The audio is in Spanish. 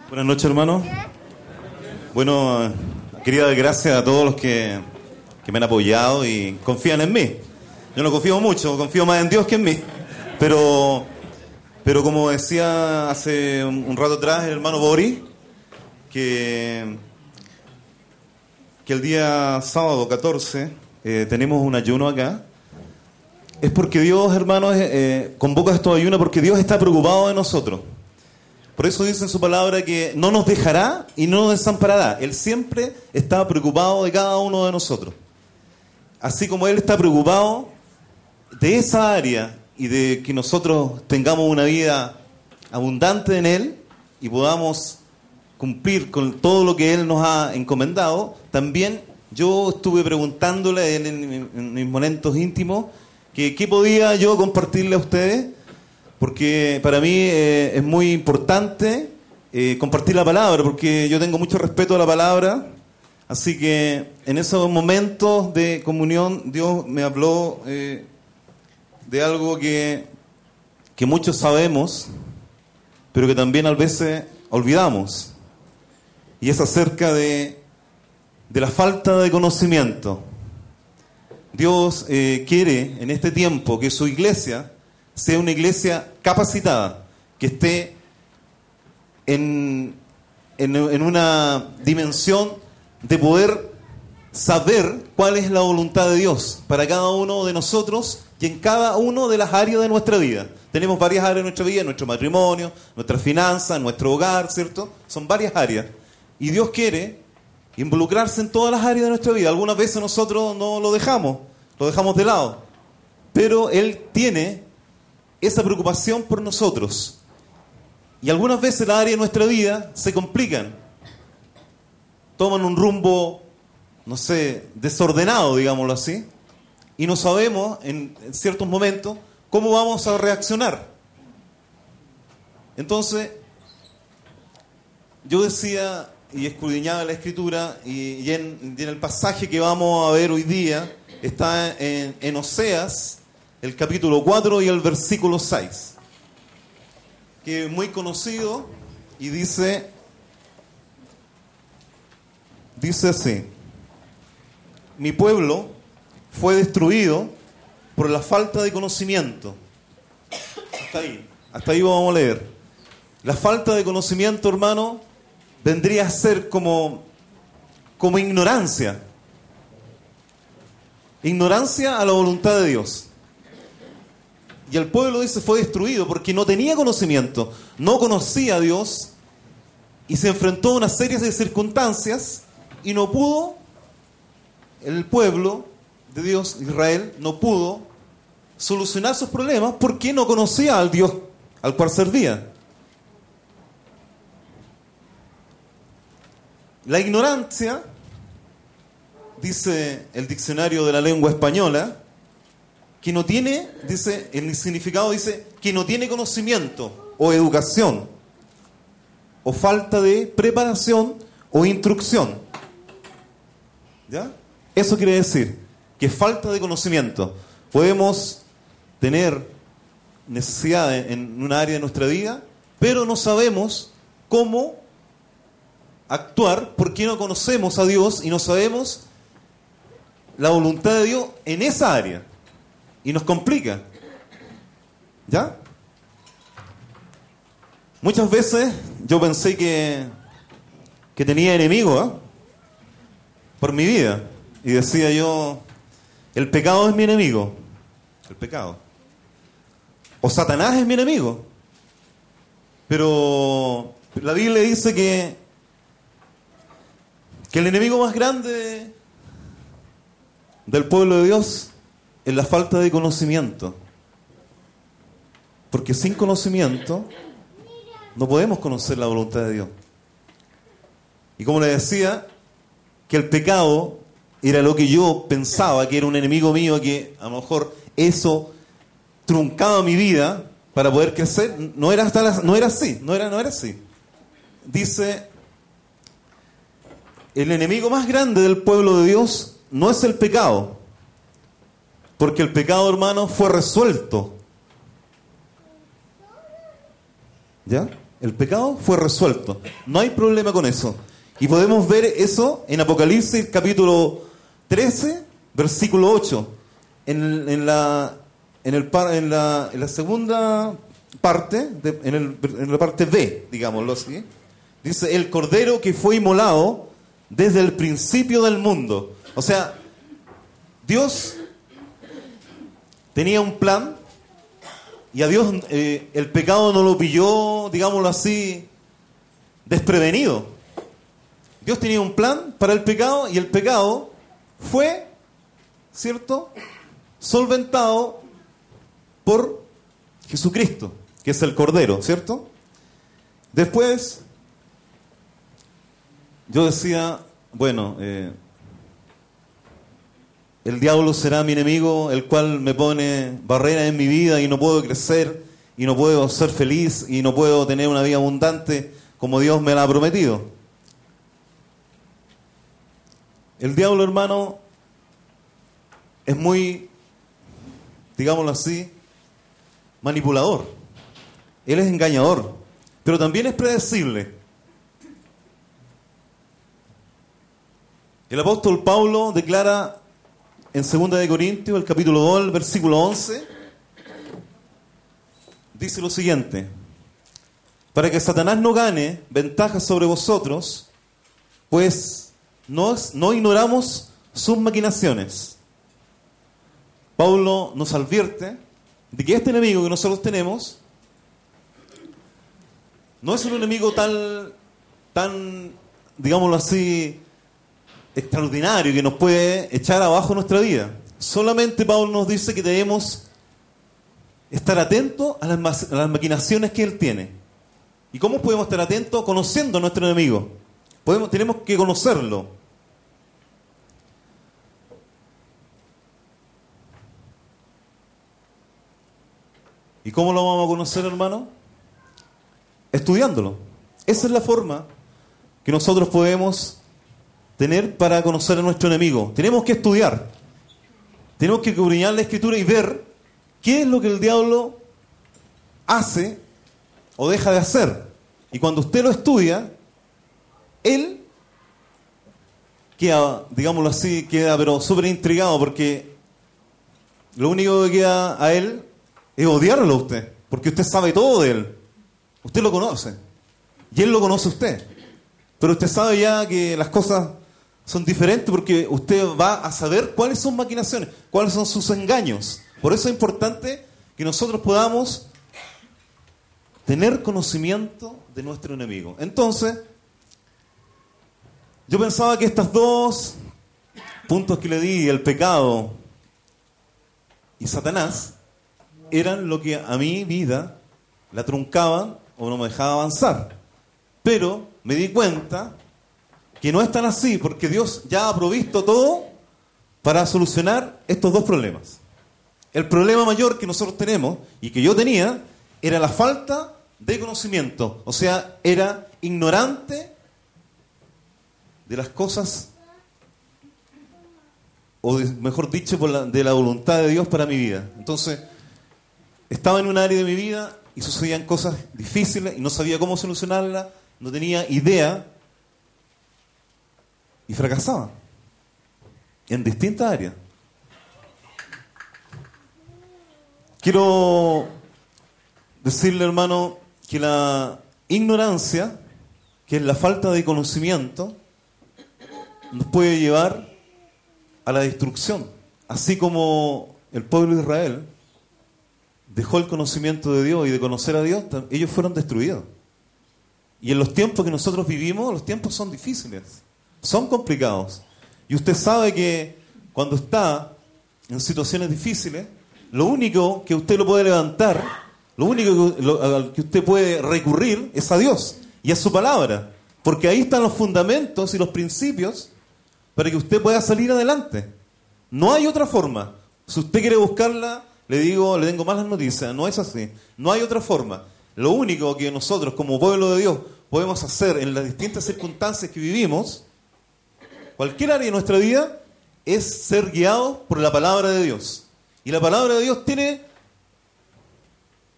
Buenas noches, hermano. Bueno, quería dar gracias a todos los que me han apoyado y confían en mí. Yo no confío mucho, confío más en Dios que en mí. Pero como decía hace un rato atrás el hermano Boris, que el día sábado 14 tenemos un ayuno acá. Es porque Dios, hermanos, convoca estos ayunos porque Dios está preocupado de nosotros. Por eso dice en su palabra que no nos dejará y no nos desamparará. Él siempre está preocupado de cada uno de nosotros. Así como Él está preocupado de esa área y de que nosotros tengamos una vida abundante en Él y podamos cumplir con todo lo que Él nos ha encomendado, también yo estuve preguntándole en mis momentos íntimos que qué podía yo compartirle a ustedes, porque para mí es muy importante compartir la palabra, porque yo tengo mucho respeto a la palabra. Así que en esos momentos de comunión Dios me habló de algo que muchos sabemos, pero que también a veces olvidamos, y es acerca de la falta de conocimiento. Dios quiere en este tiempo que su iglesia sea una iglesia capacitada, que esté en una dimensión de poder saber cuál es la voluntad de Dios para cada uno de nosotros y en cada una de las áreas de nuestra vida. Tenemos varias áreas de nuestra vida, nuestro matrimonio, nuestras finanzas, nuestro hogar, ¿cierto? Son varias áreas. Y Dios quiere involucrarse en todas las áreas de nuestra vida. Algunas veces nosotros no lo dejamos de lado. Pero Él tiene esa preocupación por nosotros. Y algunas veces las áreas de nuestra vida se complican. Toman un rumbo, no sé, desordenado, digámoslo así. Y no sabemos en ciertos momentos cómo vamos a reaccionar. Entonces, yo decía y escudriñaba la Escritura y en el pasaje que vamos a ver hoy día está en Oseas, el capítulo 4 y el versículo 6, que es muy conocido y dice así: mi pueblo fue destruido por la falta de conocimiento. Hasta ahí vamos a leer. La falta de conocimiento, hermano, vendría a ser como ignorancia. Ignorancia a la voluntad de Dios. Y el pueblo, dice, fue destruido porque no tenía conocimiento, no conocía a Dios y se enfrentó a una serie de circunstancias y no pudo, el pueblo de Dios, Israel, no pudo solucionar sus problemas porque no conocía al Dios al cual servía. La ignorancia, dice el diccionario de la lengua española, que no tiene, dice, el significado dice, que no tiene conocimiento o educación, o falta de preparación o instrucción. ¿Ya? Eso quiere decir que falta de conocimiento. Podemos tener necesidad en una área de nuestra vida, pero no sabemos cómo actuar porque no conocemos a Dios y no sabemos la voluntad de Dios en esa área. Y nos complica. ¿Ya? Muchas veces yo pensé que tenía enemigos por mi vida. Y decía yo, el pecado es mi enemigo. El pecado. O Satanás es mi enemigo. Pero la Biblia dice que el enemigo más grande del pueblo de Dios es la falta de conocimiento. Porque sin conocimiento no podemos conocer la voluntad de Dios. Y como le decía, que el pecado era lo que yo pensaba que era un enemigo mío, que a lo mejor eso truncaba mi vida para poder crecer, no era así. Dice, el enemigo más grande del pueblo de Dios no es el pecado, porque el pecado, hermano, fue resuelto. ¿Ya? El pecado fue resuelto. No hay problema con eso. Y podemos ver eso en Apocalipsis capítulo 13, versículo 8. En la segunda parte, en la parte B, digámoslo así, dice, el Cordero que fue inmolado desde el principio del mundo. O sea, Dios tenía un plan y a Dios el pecado no lo pilló, digámoslo así, desprevenido. Dios tenía un plan para el pecado y el pecado fue, ¿cierto?, solventado por Jesucristo, que es el Cordero, ¿cierto? Después, yo decía, bueno, el diablo será mi enemigo, el cual me pone barreras en mi vida y no puedo crecer, y no puedo ser feliz, y no puedo tener una vida abundante como Dios me la ha prometido. El diablo, hermano, es muy, digámoslo así, manipulador. Él es engañador, pero también es predecible. El apóstol Pablo declara en 2 de Corintios, el capítulo 2, el versículo 11, dice lo siguiente: para que Satanás no gane ventaja sobre vosotros, pues no ignoramos sus maquinaciones. Pablo nos advierte de que este enemigo que nosotros tenemos no es un enemigo tan, digámoslo así, extraordinario que nos puede echar abajo nuestra vida. Solamente Pablo nos dice que debemos estar atentos a las maquinaciones que él tiene. ¿Y cómo podemos estar atentos? Conociendo a nuestro enemigo. Tenemos que conocerlo. ¿Y cómo lo vamos a conocer, hermano? Estudiándolo. Esa es la forma que nosotros podemos tener para conocer a nuestro enemigo. Tenemos que estudiar. Tenemos que escudriñar la Escritura y ver qué es lo que el diablo hace o deja de hacer. Y cuando usted lo estudia, él queda, digámoslo así, pero súper intrigado, porque lo único que queda a él es odiarlo a usted, porque usted sabe todo de él. Usted lo conoce. Y él lo conoce a usted. Pero usted sabe ya que las cosas son diferentes porque usted va a saber cuáles son maquinaciones, cuáles son sus engaños. Por eso es importante que nosotros podamos tener conocimiento de nuestro enemigo. Entonces, yo pensaba que estos dos puntos que le di, el pecado y Satanás, eran lo que a mi vida la truncaban o no me dejaba avanzar. Pero me di cuenta que no es tan así, porque Dios ya ha provisto todo para solucionar estos dos problemas. El problema mayor que nosotros tenemos, y que yo tenía, era la falta de conocimiento. O sea, era ignorante de las cosas, o mejor dicho, de la voluntad de Dios para mi vida. Entonces, estaba en un área de mi vida y sucedían cosas difíciles y no sabía cómo solucionarlas, no tenía idea y fracasaba en distintas áreas. Quiero decirle, hermano, que la ignorancia, que es la falta de conocimiento, nos puede llevar a la destrucción. Así como el pueblo de Israel dejó el conocimiento de Dios y de conocer a Dios, ellos fueron destruidos. Y en los tiempos que nosotros vivimos, los tiempos son difíciles, son complicados. Y usted sabe que cuando está en situaciones difíciles, lo único que usted lo puede levantar, lo único al que usted puede recurrir es a Dios y a su palabra. Porque ahí están los fundamentos y los principios para que usted pueda salir adelante. No hay otra forma. Si usted quiere buscarla, le tengo malas noticias, no es así. No hay otra forma. Lo único que nosotros como pueblo de Dios podemos hacer en las distintas circunstancias que vivimos, cualquier área de nuestra vida, es ser guiados por la palabra de Dios. Y la palabra de Dios tiene